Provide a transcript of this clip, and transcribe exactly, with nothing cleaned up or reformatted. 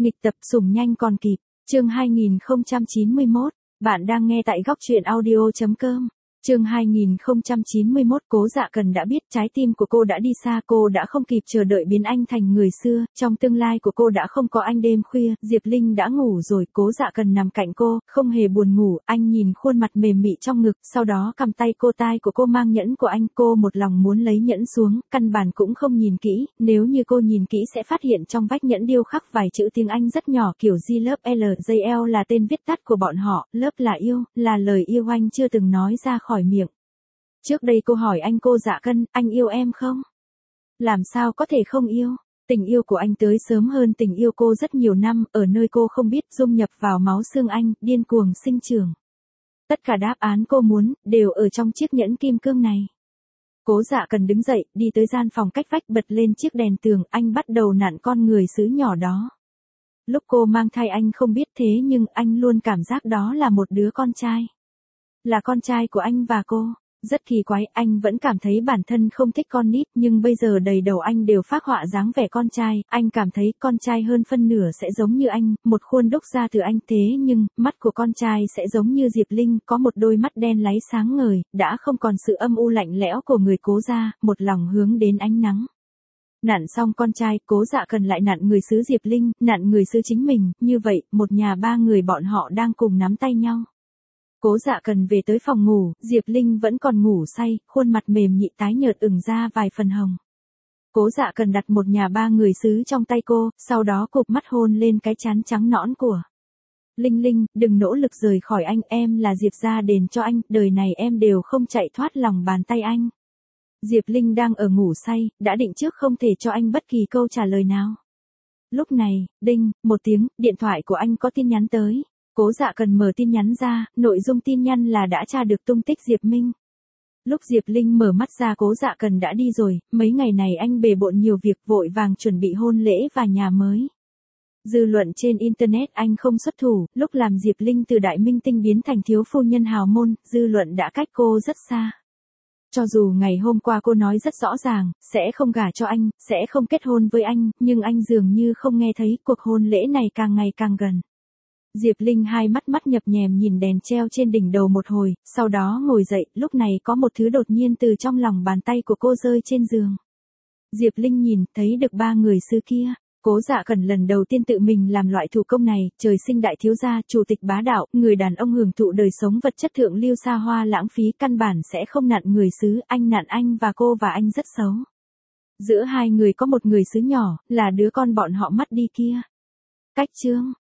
Nghịch tập sủng nhanh còn kịp, chương hai nghìn không trăm chín mươi mốt, bạn đang nghe tại góc truyện audio chấm com. Chương hai nghìn không trăm chín mươi mốt Cố Dạ Cần đã biết trái tim của cô đã đi xa, cô đã không kịp chờ đợi biến anh thành người xưa, trong tương lai của cô đã không có anh đêm khuya, Diệp Linh đã ngủ rồi, Cố Dạ Cần nằm cạnh cô, không hề buồn ngủ, anh nhìn khuôn mặt mềm mị trong ngực, sau đó cầm tay cô, tai của cô mang nhẫn của anh, cô một lòng muốn lấy nhẫn xuống, căn bản cũng không nhìn kỹ, nếu như cô nhìn kỹ sẽ phát hiện trong vách nhẫn điêu khắc vài chữ tiếng Anh rất nhỏ kiểu G Love L J L là tên viết tắt của bọn họ, Love là yêu, là lời yêu anh chưa từng nói ra khỏi miệng. Trước đây cô hỏi anh Cô Dạ Cần, anh yêu em không? Làm sao có thể không yêu? Tình yêu của anh tới sớm hơn tình yêu cô rất nhiều năm, ở nơi cô không biết dung nhập vào máu xương anh, điên cuồng sinh trưởng. Tất cả đáp án cô muốn, đều ở trong chiếc nhẫn kim cương này. Cố Dạ Cần đứng dậy, đi tới gian phòng cách vách bật lên chiếc đèn tường, anh bắt đầu nặn con người sứ nhỏ đó. Lúc cô mang thai anh không biết thế nhưng anh luôn cảm giác đó là một đứa con trai. Là con trai của anh và cô. Rất kỳ quái, anh vẫn cảm thấy bản thân không thích con nít, nhưng bây giờ đầy đầu anh đều phác họa dáng vẻ con trai, anh cảm thấy con trai hơn phân nửa sẽ giống như anh, một khuôn đúc ra từ anh, thế nhưng, mắt của con trai sẽ giống như Diệp Linh, có một đôi mắt đen láy sáng ngời, đã không còn sự âm u lạnh lẽo của người Cố gia, một lòng hướng đến ánh nắng. Nặn xong con trai, Cố Dạ Cần lại nặn người xứ Diệp Linh, nặn người xứ chính mình, như vậy, một nhà ba người bọn họ đang cùng nắm tay nhau. Cố Dạ Cần về tới phòng ngủ, Diệp Linh vẫn còn ngủ say, khuôn mặt mềm nhị tái nhợt ửng ra vài phần hồng. Cố Dạ Cần đặt một nhà ba người xứ trong tay cô, sau đó cụp mắt hôn lên cái trán trắng nõn của Linh Linh, đừng nỗ lực rời khỏi anh, em là Diệp gia đền cho anh, đời này em đều không chạy thoát lòng bàn tay anh. Diệp Linh đang ở ngủ say, đã định trước không thể cho anh bất kỳ câu trả lời nào. Lúc này, đinh, một tiếng, điện thoại của anh có tin nhắn tới. Cố Dạ Cần mở tin nhắn ra, nội dung tin nhắn là đã tra được tung tích Diệp Minh. Lúc Diệp Linh mở mắt ra Cố Dạ Cần đã đi rồi, mấy ngày này anh bề bộn nhiều việc vội vàng chuẩn bị hôn lễ và nhà mới. Dư luận trên Internet anh không xuất thủ, lúc làm Diệp Linh từ đại minh tinh biến thành thiếu phu nhân hào môn, dư luận đã cách cô rất xa. Cho dù ngày hôm qua cô nói rất rõ ràng, sẽ không gả cho anh, sẽ không kết hôn với anh, nhưng anh dường như không nghe thấy, cuộc hôn lễ này càng ngày càng gần. Diệp Linh hai mắt mắt nhập nhèm nhìn đèn treo trên đỉnh đầu một hồi, sau đó ngồi dậy, lúc này có một thứ đột nhiên từ trong lòng bàn tay của cô rơi trên giường. Diệp Linh nhìn, thấy được ba người xứ kia. Cố Dạ Cần lần đầu tiên tự mình làm loại thủ công này, trời sinh đại thiếu gia, chủ tịch bá đạo, người đàn ông hưởng thụ đời sống vật chất thượng lưu xa hoa lãng phí, căn bản sẽ không nặn người xứ, anh nặn anh và cô và anh rất xấu. Giữa hai người có một người xứ nhỏ, là đứa con bọn họ mất đi kia. Cách chương